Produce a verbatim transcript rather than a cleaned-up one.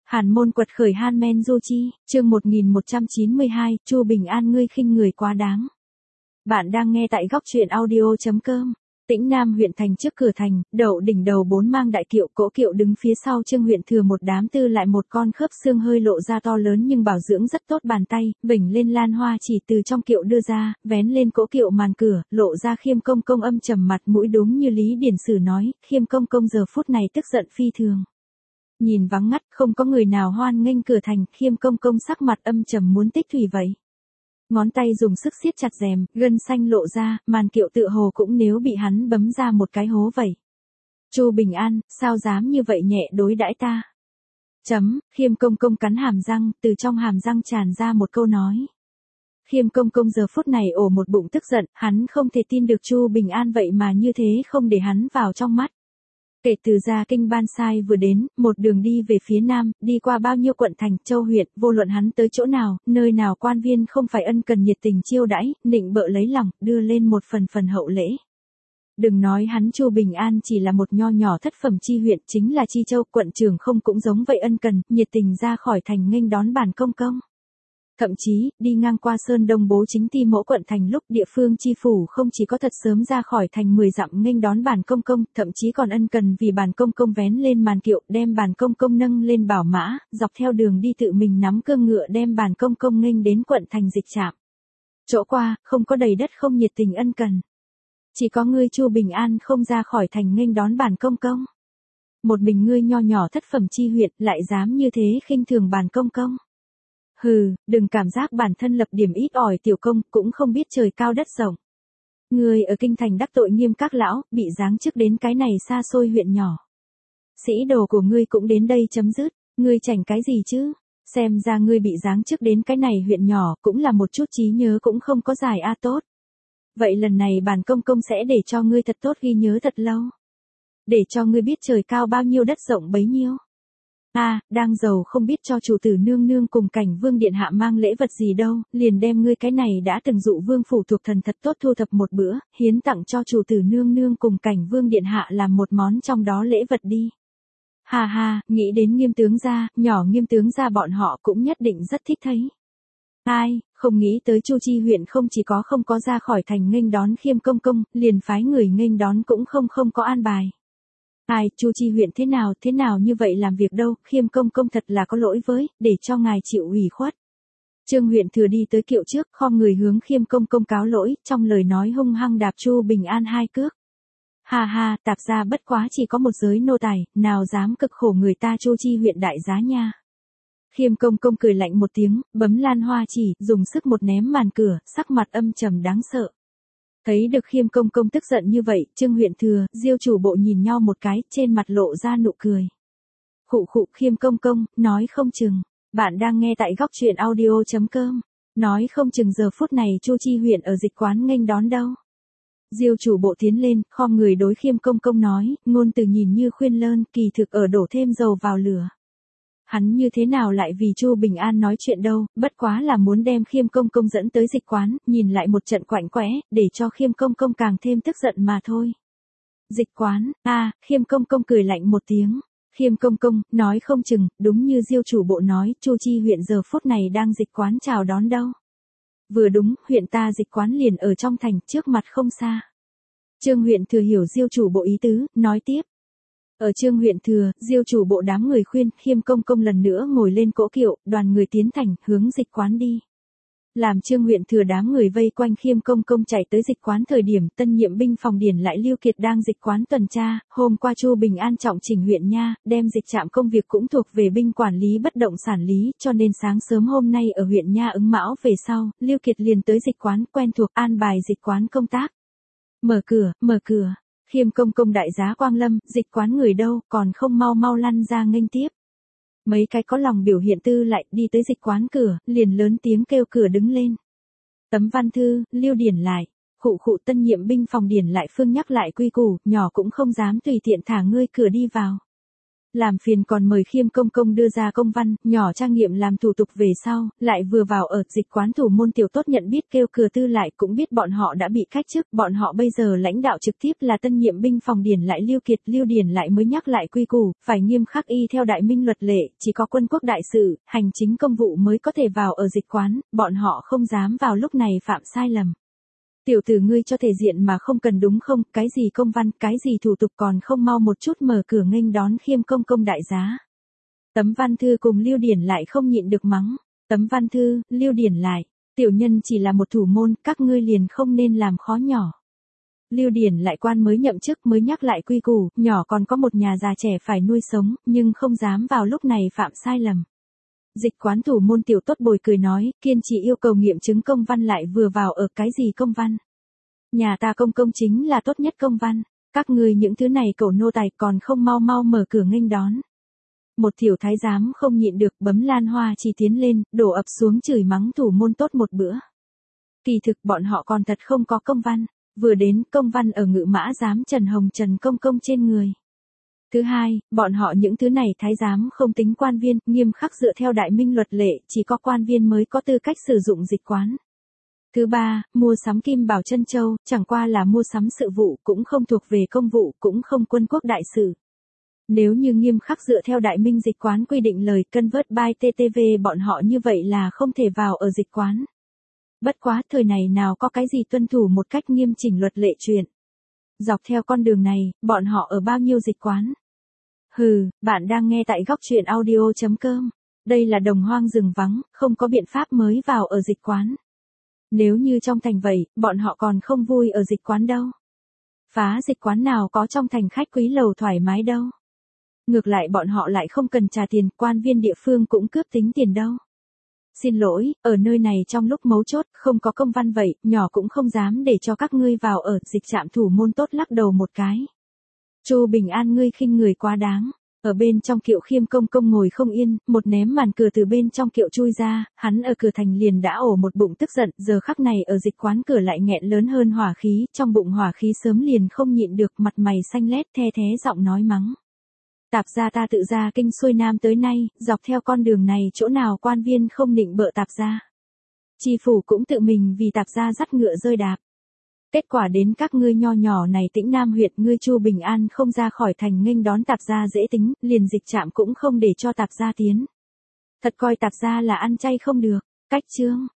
Hàn môn quật khởi Han Men Du Chi, chương một nghìn một trăm chín mươi hai, Chu Bình An ngươi khinh người quá đáng. Bạn đang nghe tại góc truyện audio chấm com. Tĩnh Nam huyện thành trước cửa thành, đậu đỉnh đầu bốn mang đại kiệu, cỗ kiệu đứng phía sau Trương huyện thừa một đám tư lại một con khớp xương hơi lộ ra to lớn nhưng bảo dưỡng rất tốt bàn tay, vểnh lên lan hoa chỉ từ trong kiệu đưa ra, vén lên cỗ kiệu màn cửa, lộ ra Khiêm Công Công âm trầm mặt mũi đúng như Lý Điển Sử nói, Khiêm Công Công giờ phút này tức giận phi thường. Nhìn vắng ngắt không có người nào hoan nghênh cửa thành, Khiêm Công Công sắc mặt âm trầm muốn tích thủy vậy. Ngón tay dùng sức siết chặt rèm, gân xanh lộ ra, màn kiệu tựa hồ cũng nếu bị hắn bấm ra một cái hố vậy. Chu Bình An, sao dám như vậy nhẹ đối đãi ta? Chấm, Khiêm Công Công cắn hàm răng, từ trong hàm răng tràn ra một câu nói. Khiêm Công Công giờ phút này ổ một bụng tức giận, hắn không thể tin được Chu Bình An vậy mà như thế không để hắn vào trong mắt. Kể từ ra kinh Ban Sai vừa đến, một đường đi về phía nam, đi qua bao nhiêu quận thành, châu huyện, vô luận hắn tới chỗ nào, nơi nào quan viên không phải ân cần nhiệt tình chiêu đãi, nịnh bợ lấy lòng, đưa lên một phần phần hậu lễ. Đừng nói hắn Chu Bình An chỉ là một nho nhỏ thất phẩm chi huyện, chính là chi châu, quận trưởng không cũng giống vậy ân cần, nhiệt tình ra khỏi thành nghênh đón bản công công. Thậm chí, đi ngang qua Sơn Đông Bố Chính Ti Mỗ quận thành lúc địa phương chi phủ không chỉ có thật sớm ra khỏi thành mười dặm nghênh đón bản công công, thậm chí còn ân cần vì bản công công vén lên màn kiệu, đem bản công công nâng lên bảo mã, dọc theo đường đi tự mình nắm cương ngựa đem bản công công nghênh đến quận thành dịch trạm. Chỗ qua, không có đầy đất không nhiệt tình ân cần. Chỉ có ngươi Chu Bình An không ra khỏi thành nghênh đón bản công công. Một mình ngươi nho nhỏ thất phẩm chi huyện lại dám như thế khinh thường bản công công. Hừ, đừng cảm giác bản thân lập điểm ít ỏi tiểu công, cũng không biết trời cao đất rộng. Ngươi ở kinh thành đắc tội Nghiêm các lão, bị giáng chức đến cái này xa xôi huyện nhỏ. Sĩ đồ của ngươi cũng đến đây chấm dứt, ngươi chảnh cái gì chứ? Xem ra ngươi bị giáng chức đến cái này huyện nhỏ, cũng là một chút trí nhớ cũng không có giải a tốt. Vậy lần này bản công công sẽ để cho ngươi thật tốt ghi nhớ thật lâu. Để cho ngươi biết trời cao bao nhiêu đất rộng bấy nhiêu. A, à, đang giàu không biết cho chủ tử nương nương cùng Cảnh Vương điện hạ mang lễ vật gì đâu, liền đem ngươi cái này đã từng dụ vương phủ thuộc thần thật tốt thu thập một bữa, hiến tặng cho chủ tử nương nương cùng Cảnh Vương điện hạ làm một món trong đó lễ vật đi. Ha ha, nghĩ đến Nghiêm tướng gia, nhỏ Nghiêm tướng gia bọn họ cũng nhất định rất thích thấy. Ai, không nghĩ tới Chu Chi huyện không chỉ có không có ra khỏi thành nghênh đón Khiêm Công Công, liền phái người nghênh đón cũng không không có an bài. Ai, Chu Chi huyện thế nào, thế nào như vậy làm việc đâu, Khiêm Công Công thật là có lỗi với, để cho ngài chịu ủy khuất. Trương huyện thừa đi tới kiệu trước, khom người hướng Khiêm Công Công cáo lỗi, trong lời nói hung hăng đạp Chu Bình An hai cước. Ha ha, tạp ra bất quá chỉ có một giới nô tài, nào dám cực khổ người ta Chu Chi huyện đại giá nha. Khiêm Công Công cười lạnh một tiếng, bấm lan hoa chỉ, dùng sức một ném màn cửa, sắc mặt âm trầm đáng sợ. Thấy được Khiêm Công Công tức giận như vậy, Trương huyện thừa, Diêu chủ bộ nhìn nhau một cái, trên mặt lộ ra nụ cười. Khụ khụ Khiêm Công Công, nói không chừng, bạn đang nghe tại góc truyện audio chấm com, nói không chừng giờ phút này Chu Chi huyện ở dịch quán nghênh đón đâu. Diêu chủ bộ tiến lên, khom người đối Khiêm Công Công nói, ngôn từ nhìn như khuyên lơn, kỳ thực ở đổ thêm dầu vào lửa. Hắn như thế nào lại vì Chu Bình An nói chuyện đâu, bất quá là muốn đem Khiêm Công Công dẫn tới dịch quán, nhìn lại một trận quạnh quẽ, để cho Khiêm Công Công càng thêm tức giận mà thôi. Dịch quán, a, à, Khiêm Công Công cười lạnh một tiếng. Khiêm Công Công, nói không chừng, đúng như Diêu chủ bộ nói, Chu Chi huyện giờ phút này đang dịch quán chào đón đâu. Vừa đúng, huyện ta dịch quán liền ở trong thành, trước mặt không xa. Trương huyện thừa hiểu Diêu chủ bộ ý tứ, nói tiếp. Ở Trương huyện thừa, Diêu chủ bộ đám người khuyên, Khiêm Công Công lần nữa ngồi lên cỗ kiệu, đoàn người tiến thành, hướng dịch quán đi. Làm Trương huyện thừa đám người vây quanh Khiêm Công Công chạy tới dịch quán thời điểm, tân nhiệm binh phòng điển lại Lưu Kiệt đang dịch quán tuần tra, hôm qua Chu Bình An trọng chỉnh huyện nha, đem dịch trạm công việc cũng thuộc về binh quản lý bất động sản lý, cho nên sáng sớm hôm nay ở huyện nha ứng mão về sau, Lưu Kiệt liền tới dịch quán quen thuộc an bài dịch quán công tác. Mở cửa, mở cửa. Khiêm Công Công đại giá quang lâm, dịch quán người đâu, còn không mau mau lăn ra nghênh tiếp. Mấy cái có lòng biểu hiện tư lại đi tới dịch quán cửa, liền lớn tiếng kêu cửa đứng lên. Tấm văn thư, Lưu điển lại, khụ khụ tân nhiệm binh phòng điển lại phương nhắc lại quy củ, nhỏ cũng không dám tùy tiện thả ngươi cửa đi vào. làm phiền còn mời Khiêm công công đưa ra công văn, nhỏ trang nghiệm làm thủ tục về sau, lại vừa vào ở dịch quán thủ môn tiểu tốt nhận biết kêu cửa tư lại cũng biết bọn họ đã bị cách chức, bọn họ bây giờ lãnh đạo trực tiếp là tân nhiệm binh phòng điển lại Lưu Kiệt, Lưu Điển lại mới nhắc lại quy củ, phải nghiêm khắc y theo đại minh luật lệ, chỉ có quân quốc đại sự, hành chính công vụ mới có thể vào ở dịch quán, bọn họ không dám vào lúc này phạm sai lầm. Tiểu tử ngươi cho thể diện mà không cần đúng không, cái gì công văn, cái gì thủ tục còn không mau một chút mở cửa nghênh đón Khiêm công công đại giá. Tấm Văn Thư cùng Lưu Điển lại không nhịn được mắng, Tấm Văn Thư, Lưu Điển lại, tiểu nhân chỉ là một thủ môn, các ngươi liền không nên làm khó nhỏ. Lưu Điển lại quan mới nhậm chức mới nhắc lại quy củ, nhỏ còn có một nhà già trẻ phải nuôi sống, nhưng không dám vào lúc này phạm sai lầm. Dịch quán thủ môn tiểu tốt bồi cười nói, kiên trì yêu cầu nghiệm chứng công văn lại vừa vào ở cái gì công văn. Nhà ta công công chính là tốt nhất công văn, các ngươi những thứ này cẩu nô tài còn không mau mau mở cửa nghênh đón. Một tiểu thái giám không nhịn được bấm lan hoa chỉ tiến lên, đổ ập xuống chửi mắng thủ môn tốt một bữa. Kỳ thực bọn họ còn thật không có công văn, vừa đến công văn ở ngự mã giám Trần Hồng Trần công công trên người. Thứ hai, bọn họ những thứ này thái giám không tính quan viên, nghiêm khắc dựa theo đại minh luật lệ, chỉ có quan viên mới có tư cách sử dụng dịch quán. Thứ ba, mua sắm kim bảo trân châu, chẳng qua là mua sắm sự vụ, cũng không thuộc về công vụ, cũng không quân quốc đại sự. Nếu như nghiêm khắc dựa theo đại minh dịch quán quy định lời convert by tê tê vê bọn họ như vậy là không thể vào ở dịch quán. Bất quá thời này nào có cái gì tuân thủ một cách nghiêm chỉnh luật lệ chuyện. Dọc theo con đường này, bọn họ ở bao nhiêu dịch quán? Hừ, bạn đang nghe tại góc truyện audio chấm com. Đây là đồng hoang rừng vắng, không có biện pháp mới vào ở dịch quán. Nếu như trong thành vậy, bọn họ còn không vui ở dịch quán đâu. Phá dịch quán nào có trong thành khách quý lầu thoải mái đâu. Ngược lại bọn họ lại không cần trả tiền, quan viên địa phương cũng cướp tính tiền đâu. Xin lỗi, ở nơi này trong lúc mấu chốt, không có công văn vậy, nhỏ cũng không dám để cho các ngươi vào ở, dịch trạm thủ môn tốt lắc đầu một cái. Chu Bình An ngươi khinh người quá đáng. Ở bên trong kiệu Khiêm công công ngồi không yên, một ném màn cửa từ bên trong kiệu chui ra, hắn ở cửa thành liền đã ổ một bụng tức giận, giờ khắc này ở dịch quán cửa lại nghẹn lớn hơn hỏa khí, trong bụng hỏa khí sớm liền không nhịn được, mặt mày xanh lét the thé giọng nói mắng. Tạp gia ta tự ra kinh xuôi nam tới nay, dọc theo con đường này chỗ nào quan viên không nịnh bợ tạp gia. Tri phủ cũng tự mình vì tạp gia dắt ngựa rơi đạp. Kết quả đến các ngươi nho nhỏ này Tĩnh Nam huyện ngươi Chu Bình An không ra khỏi thành nghênh đón tạp gia dễ tính, liền dịch trạm cũng không để cho tạp gia tiến. Thật coi tạp gia là ăn chay không được, cách chương.